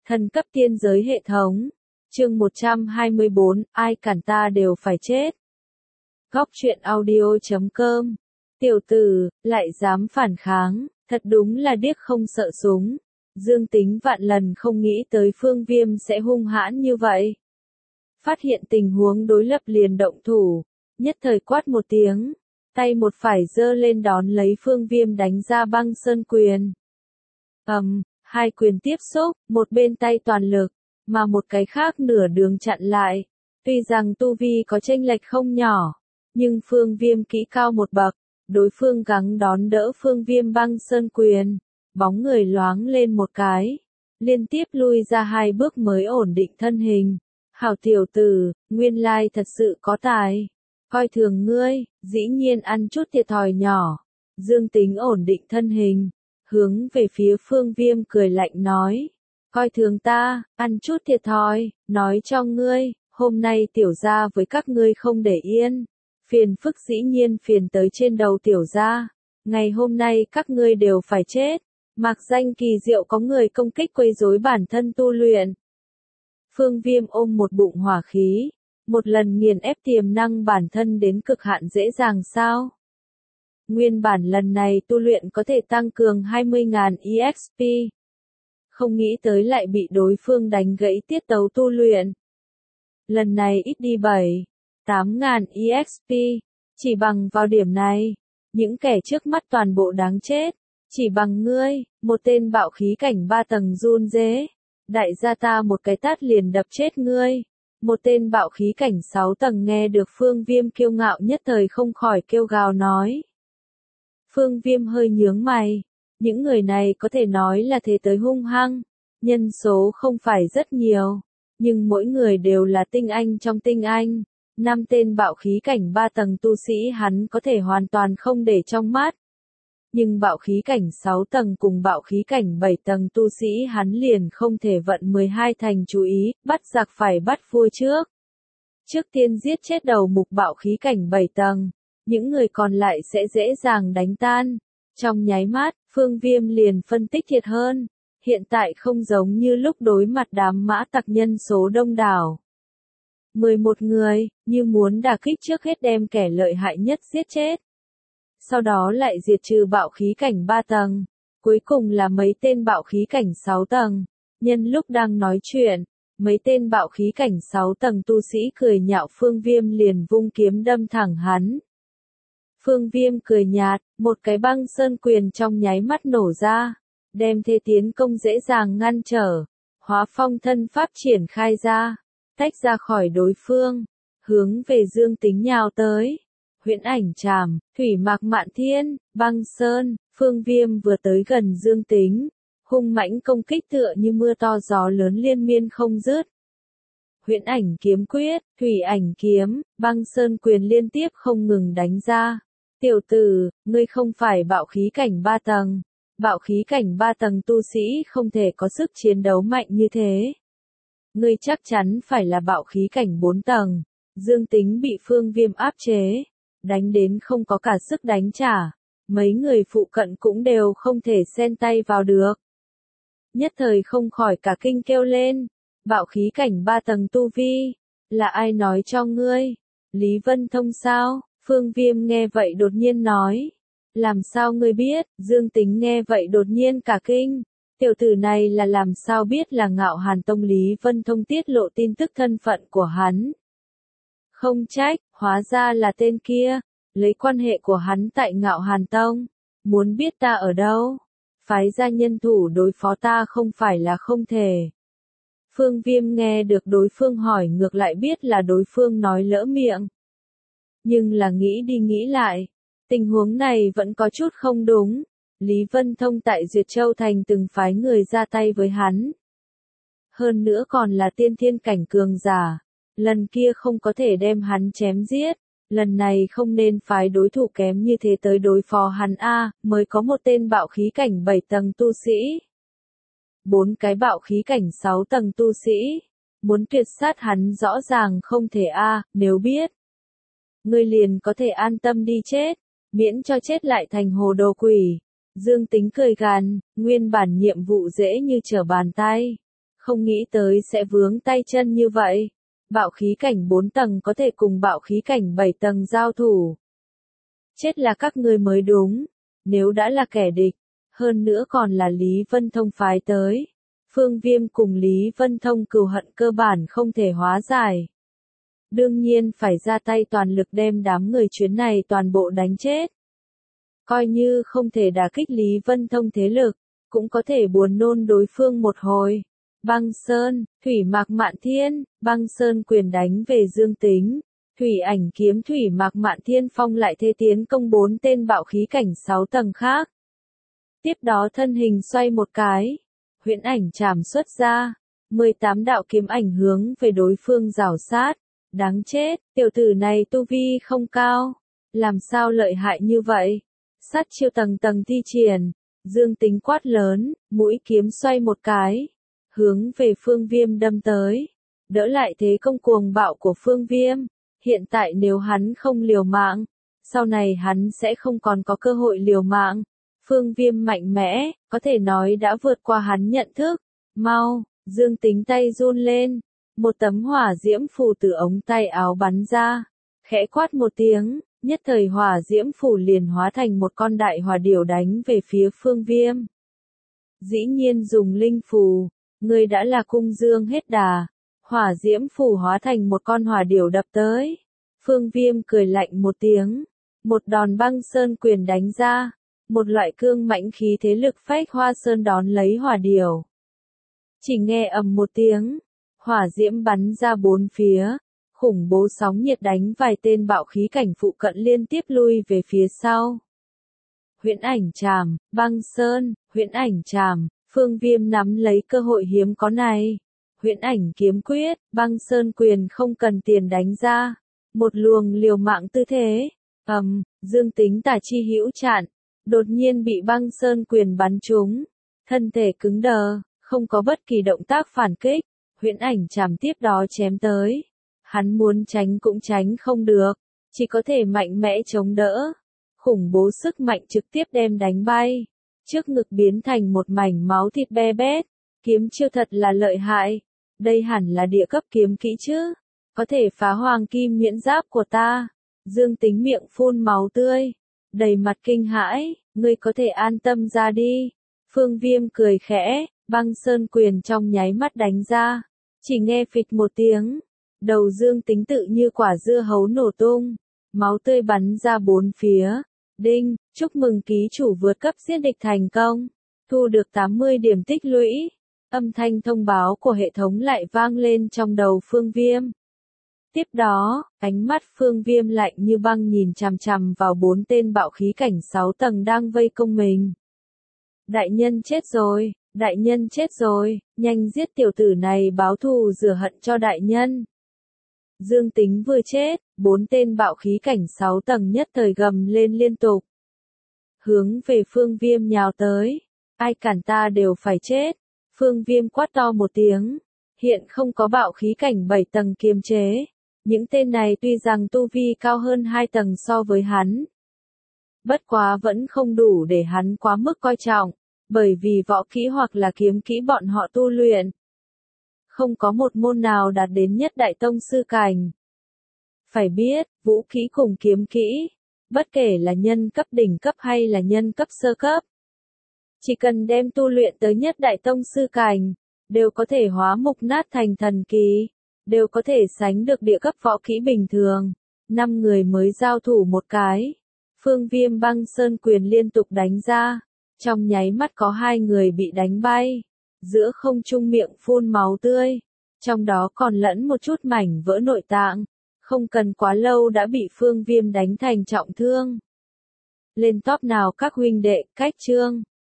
Thần cấp tiên giới hệ thống. Chương 124, ai cản ta đều phải chết. Góc truyện audio.com. Tiểu tử, lại dám phản kháng, thật đúng là điếc không sợ súng. Dương Tính vạn lần không nghĩ tới Phương Viêm sẽ hung hãn như vậy. Phát hiện tình huống đối lập liền động thủ, nhất thời quát một tiếng, tay một phải giơ lên đón lấy Phương Viêm đánh ra băng sơn quyền. Hai quyền tiếp xúc, một bên tay toàn lực, mà một cái khác nửa đường chặn lại. Tuy rằng tu vi có chênh lệch không nhỏ, nhưng Phương Viêm kỹ cao một bậc, đối phương gắng đón đỡ Phương Viêm băng sơn quyền, bóng người loáng lên một cái, liên tiếp lui ra hai bước mới ổn định thân hình. Hảo tiểu tử, nguyên lai thật sự có tài, coi thường ngươi, dĩ nhiên ăn chút thiệt thòi nhỏ. Dương Tính ổn định thân hình, hướng về phía Phương Viêm cười lạnh nói, coi thường ta, ăn chút thiệt thòi, nói cho ngươi, hôm nay tiểu gia với các ngươi không để yên, phiền phức dĩ nhiên phiền tới trên đầu tiểu gia, ngày hôm nay các ngươi đều phải chết. Mạc danh kỳ diệu có người công kích quấy rối bản thân tu luyện. Phương Viêm ôm một bụng hỏa khí, một lần nghiền ép tiềm năng bản thân đến cực hạn dễ dàng sao? Nguyên bản lần này tu luyện có thể tăng cường 20.000 EXP. Không nghĩ tới lại bị đối phương đánh gãy tiết tấu tu luyện. Lần này ít đi 7-8.000 EXP, chỉ bằng vào điểm này, những kẻ trước mắt toàn bộ đáng chết. Chỉ bằng ngươi, một tên bạo khí cảnh 3 tầng run rế. Đại gia ta một cái tát liền đập chết ngươi. Một tên bạo khí cảnh 6 tầng nghe được Phương Viêm kiêu ngạo nhất thời không khỏi kêu gào nói. Phương Viêm hơi nhướng mày. Những người này có thể nói là thế tới hung hăng. Nhân số không phải rất nhiều. Nhưng mỗi người đều là tinh anh trong tinh anh. 5 tên bạo khí cảnh 3 tầng tu sĩ hắn có thể hoàn toàn không để trong mắt. Nhưng bạo khí cảnh 6 tầng cùng bạo khí cảnh 7 tầng tu sĩ hắn liền không thể vận 12 thành chú ý, bắt giặc phải bắt vua trước. Trước tiên giết chết đầu mục bạo khí cảnh 7 tầng, những người còn lại sẽ dễ dàng đánh tan. Trong nháy mắt, Phương Viêm liền phân tích thiệt hơn, hiện tại không giống như lúc đối mặt đám mã tặc nhân số đông đảo. 11 người, như muốn đả kích trước hết đem kẻ lợi hại nhất giết chết. Sau đó lại diệt trừ bạo khí cảnh 3 tầng, cuối cùng là mấy tên bạo khí cảnh 6 tầng. Nhân lúc đang nói chuyện, mấy tên bạo khí cảnh 6 tầng tu sĩ cười nhạo Phương Viêm liền vung kiếm đâm thẳng hắn. Phương Viêm cười nhạt, một cái băng sơn quyền trong nháy mắt nổ ra, đem thế tiến công dễ dàng ngăn trở, hóa phong thân pháp triển khai ra, tách ra khỏi đối phương, hướng về Dương Tính nhào tới. Huyễn ảnh trảm, thủy mạc mạn thiên, băng sơn, Phương Viêm vừa tới gần Dương Tính, hung mãnh công kích tựa như mưa to gió lớn liên miên không dứt. Huyễn ảnh kiếm quyết, thủy ảnh kiếm, băng sơn quyền liên tiếp không ngừng đánh ra. Tiểu tử, ngươi không phải bạo khí cảnh 3 tầng. Bạo khí cảnh 3 tầng tu sĩ không thể có sức chiến đấu mạnh như thế. Ngươi chắc chắn phải là bạo khí cảnh 4 tầng. Dương Tính bị Phương Viêm áp chế, đánh đến không có cả sức đánh trả, mấy người phụ cận cũng đều không thể xen tay vào được. Nhất thời không khỏi cả kinh kêu lên, bạo khí cảnh 3 tầng tu vi, là ai nói cho ngươi? Lý Vân Thông sao? Phương Viêm nghe vậy đột nhiên nói, làm sao ngươi biết? Dương Tính nghe vậy đột nhiên cả kinh, tiểu tử này là làm sao biết là Ngạo Hàn Tông Lý Vân Thông tiết lộ tin tức thân phận của hắn. Không trách, hóa ra là tên kia, lấy quan hệ của hắn tại Ngạo Hàn Tông, muốn biết ta ở đâu, phái ra nhân thủ đối phó ta không phải là không thể. Phương Viêm nghe được đối phương hỏi ngược lại biết là đối phương nói lỡ miệng. Nhưng là nghĩ đi nghĩ lại, tình huống này vẫn có chút không đúng, Lý Vân Thông tại Duyệt Châu Thành từng phái người ra tay với hắn. Hơn nữa còn là tiên thiên cảnh cường giả. Lần kia không có thể đem hắn chém giết, lần này không nên phái đối thủ kém như thế tới đối phó hắn mới có một tên bạo khí cảnh 7 tầng tu sĩ. 4 cái bạo khí cảnh 6 tầng tu sĩ, muốn tuyệt sát hắn rõ ràng không thể nếu biết. Ngươi liền có thể an tâm đi chết, miễn cho chết lại thành hồ đồ quỷ. Dương Tính cười gằn, nguyên bản nhiệm vụ dễ như trở bàn tay. Không nghĩ tới sẽ vướng tay chân như vậy. Bạo khí cảnh 4 tầng có thể cùng bạo khí cảnh 7 tầng giao thủ. Chết là các ngươi mới đúng, nếu đã là kẻ địch, hơn nữa còn là Lý Vân Thông phái tới. Phương Viêm cùng Lý Vân Thông cừu hận cơ bản không thể hóa giải. Đương nhiên phải ra tay toàn lực đem đám người chuyến này toàn bộ đánh chết. Coi như không thể đả kích Lý Vân Thông thế lực, cũng có thể buồn nôn đối phương một hồi. Băng Sơn, Thủy Mạc Mạn Thiên, Băng Sơn quyền đánh về Dương Tính. Thủy Ảnh kiếm Thủy Mạc Mạn Thiên phong lại thế tiến công 4 tên bạo khí cảnh 6 tầng khác. Tiếp đó thân hình xoay một cái, huyễn ảnh chảm xuất ra, 18 đạo kiếm ảnh hướng về đối phương rảo sát. Đáng chết, tiểu tử này tu vi không cao, làm sao lợi hại như vậy? Sát chiêu tầng tầng thi triển, Dương Tính quát lớn, mũi kiếm xoay một cái, hướng về Phương Viêm đâm tới, đỡ lại thế công cuồng bạo của Phương Viêm. Hiện tại nếu hắn không liều mạng, sau này hắn sẽ không còn có cơ hội liều mạng. Phương Viêm mạnh mẽ, có thể nói đã vượt qua hắn nhận thức. Mau, Dương Tính tay run lên, một tấm hỏa diễm phù từ ống tay áo bắn ra, khẽ quát một tiếng, nhất thời hỏa diễm phù liền hóa thành một con đại hỏa điểu đánh về phía Phương Viêm. Dĩ nhiên dùng linh phù, người đã là cung dương hết đà. Hỏa diễm phù hóa thành một con hỏa điểu đập tới. Phương Viêm cười lạnh một tiếng, một đòn băng sơn quyền đánh ra, một loại cương mãnh khí thế lực phách hoa sơn đón lấy hỏa điểu. Chỉ nghe ầm một tiếng, hỏa diễm bắn ra bốn phía, khủng bố sóng nhiệt đánh vài tên bạo khí cảnh phụ cận liên tiếp lui về phía sau. Huyễn ảnh trảm, băng sơn, huyễn ảnh trảm, Phương Viêm nắm lấy cơ hội hiếm có này. Huyễn ảnh kiếm quyết, băng sơn quyền không cần tiền đánh ra. Một luồng liều mạng tư thế. Dương Tính tả chi hữu chặn. Đột nhiên bị băng sơn quyền bắn trúng. Thân thể cứng đờ, không có bất kỳ động tác phản kích. Huyễn ảnh chảm tiếp đó chém tới. Hắn muốn tránh cũng tránh không được. Chỉ có thể mạnh mẽ chống đỡ. Khủng bố sức mạnh trực tiếp đem đánh bay. Trước ngực biến thành một mảnh máu thịt be bét. Kiếm chiêu thật là lợi hại. Đây hẳn là địa cấp kiếm kỹ chứ. Có thể phá hoàng kim miễn giáp của ta. Dương Tính miệng phun máu tươi. Đầy mặt kinh hãi. Ngươi có thể an tâm ra đi. Phương Viêm cười khẽ. Băng sơn quyền trong nháy mắt đánh ra. Chỉ nghe phịch một tiếng. Đầu Dương Tính tự như quả dưa hấu nổ tung. Máu tươi bắn ra bốn phía. Đinh, chúc mừng ký chủ vượt cấp giết địch thành công. Thu được 80 điểm tích lũy. Âm thanh thông báo của hệ thống lại vang lên trong đầu Phương Viêm. Tiếp đó, ánh mắt Phương Viêm lạnh như băng nhìn chằm chằm vào 4 tên bạo khí cảnh 6 tầng đang vây công mình. Đại nhân chết rồi, đại nhân chết rồi, nhanh giết tiểu tử này báo thù rửa hận cho đại nhân. Dương Tính vừa chết, 4 tên bạo khí cảnh 6 tầng nhất thời gầm lên liên tục. Hướng về Phương Viêm nhào tới, ai cản ta đều phải chết. Phương Viêm quát to một tiếng, hiện không có bạo khí cảnh 7 tầng kiềm chế. Những tên này tuy rằng tu vi cao hơn 2 tầng so với hắn. Bất quá vẫn không đủ để hắn quá mức coi trọng, bởi vì võ kỹ hoặc là kiếm kỹ bọn họ tu luyện. Không có một môn nào đạt đến nhất đại tông sư cảnh. Phải biết, vũ kỹ cùng kiếm kỹ, bất kể là nhân cấp đỉnh cấp hay là nhân cấp sơ cấp. Chỉ cần đem tu luyện tới nhất đại tông sư cảnh, đều có thể hóa mục nát thành thần kỳ, đều có thể sánh được địa cấp võ kỹ bình thường. 5 người mới giao thủ một cái. Phương Viêm băng sơn quyền liên tục đánh ra. Trong nháy mắt có 2 người bị đánh bay. Giữa không trung miệng phun máu tươi. Trong đó còn lẫn một chút mảnh vỡ nội tạng. Không cần quá lâu đã bị Phương Viêm đánh thành trọng thương. Lên top nào các huynh đệ, cách chương.